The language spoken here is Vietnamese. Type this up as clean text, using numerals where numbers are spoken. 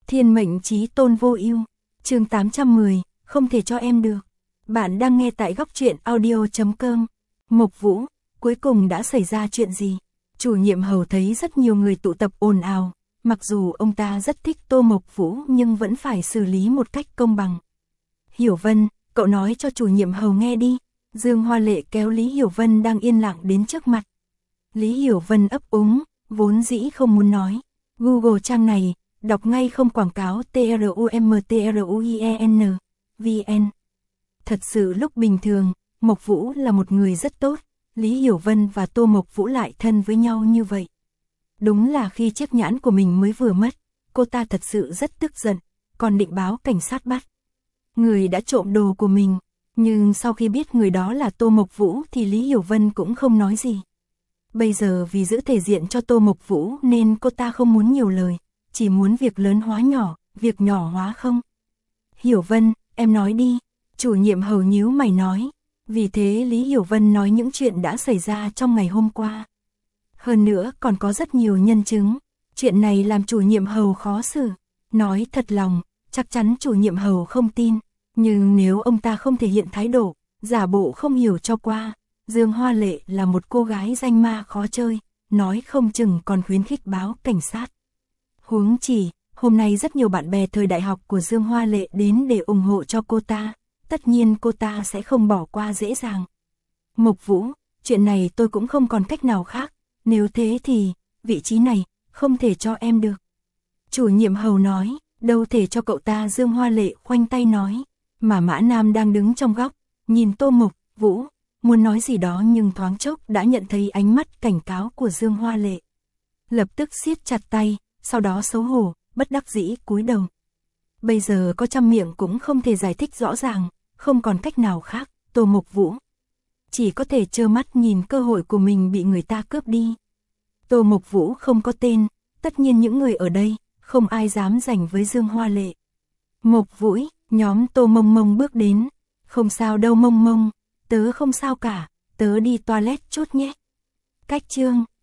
Thiên mệnh chí tôn vô ưu, chương 810, không thể cho em được. Bạn đang nghe tại góc truyện audio.com. Mộc Vũ, cuối cùng đã xảy ra chuyện gì? Chủ nhiệm Hầu thấy rất nhiều người tụ tập ồn ào, mặc dù ông ta rất thích Tô Mộc Vũ nhưng vẫn phải xử lý một cách công bằng. Hiểu Vân, cậu nói cho chủ nhiệm Hầu nghe đi. Dương Hoa Lệ kéo Lý Hiểu Vân đang yên lặng đến trước mặt. Lý Hiểu Vân ấp úng, vốn dĩ không muốn nói. Google trang này, đọc ngay không quảng cáo TRUMTRUIEN, VN. Thật sự lúc bình thường, Mộc Vũ là một người rất tốt, Lý Hiểu Vân và Tô Mộc Vũ lại thân với nhau như vậy. Đúng là khi chiếc nhãn của mình mới vừa mất, cô ta thật sự rất tức giận, còn định báo cảnh sát bắt người đã trộm đồ của mình. Nhưng sau khi biết người đó là Tô Mộc Vũ thì Lý Hiểu Vân cũng không nói gì. Bây giờ vì giữ thể diện cho Tô Mộc Vũ nên cô ta không muốn nhiều lời, chỉ muốn việc lớn hóa nhỏ, việc nhỏ hóa không. Hiểu Vân, em nói đi, chủ nhiệm Hầu nhíu mày nói. Vì thế Lý Hiểu Vân nói những chuyện đã xảy ra trong ngày hôm qua. Hơn nữa còn có rất nhiều nhân chứng. Chuyện này làm chủ nhiệm Hầu khó xử. Nói thật lòng, chắc chắn chủ nhiệm Hầu không tin. Nhưng nếu ông ta không thể hiện thái độ, giả bộ không hiểu cho qua, Dương Hoa Lệ là một cô gái danh ma khó chơi, nói không chừng còn khuyến khích báo cảnh sát. Huống chỉ, hôm nay rất nhiều bạn bè thời đại học của Dương Hoa Lệ đến để ủng hộ cho cô ta, tất nhiên cô ta sẽ không bỏ qua dễ dàng. Mộc Vũ, chuyện này tôi cũng không còn cách nào khác, nếu thế thì, vị trí này, không thể cho em được. Chủ nhiệm Hầu nói, đâu thể cho cậu ta. Dương Hoa Lệ khoanh tay nói, mà Mã Nam đang đứng trong góc, nhìn Tô Mộc Vũ, muốn nói gì đó nhưng thoáng chốc đã nhận thấy ánh mắt cảnh cáo của Dương Hoa Lệ. Lập tức siết chặt tay, sau đó xấu hổ, bất đắc dĩ cúi đầu. Bây giờ có trăm miệng cũng không thể giải thích rõ ràng, không còn cách nào khác, Tô Mộc Vũ chỉ có thể trơ mắt nhìn cơ hội của mình bị người ta cướp đi. Tô Mộc Vũ không có tên, tất nhiên những người ở đây, không ai dám giành với Dương Hoa Lệ. Mộc Vũ, nhóm Tô Mông Mông bước đến. Không sao đâu Mông Mông, tớ không sao cả, tớ đi toilet chút nhé. Cách chương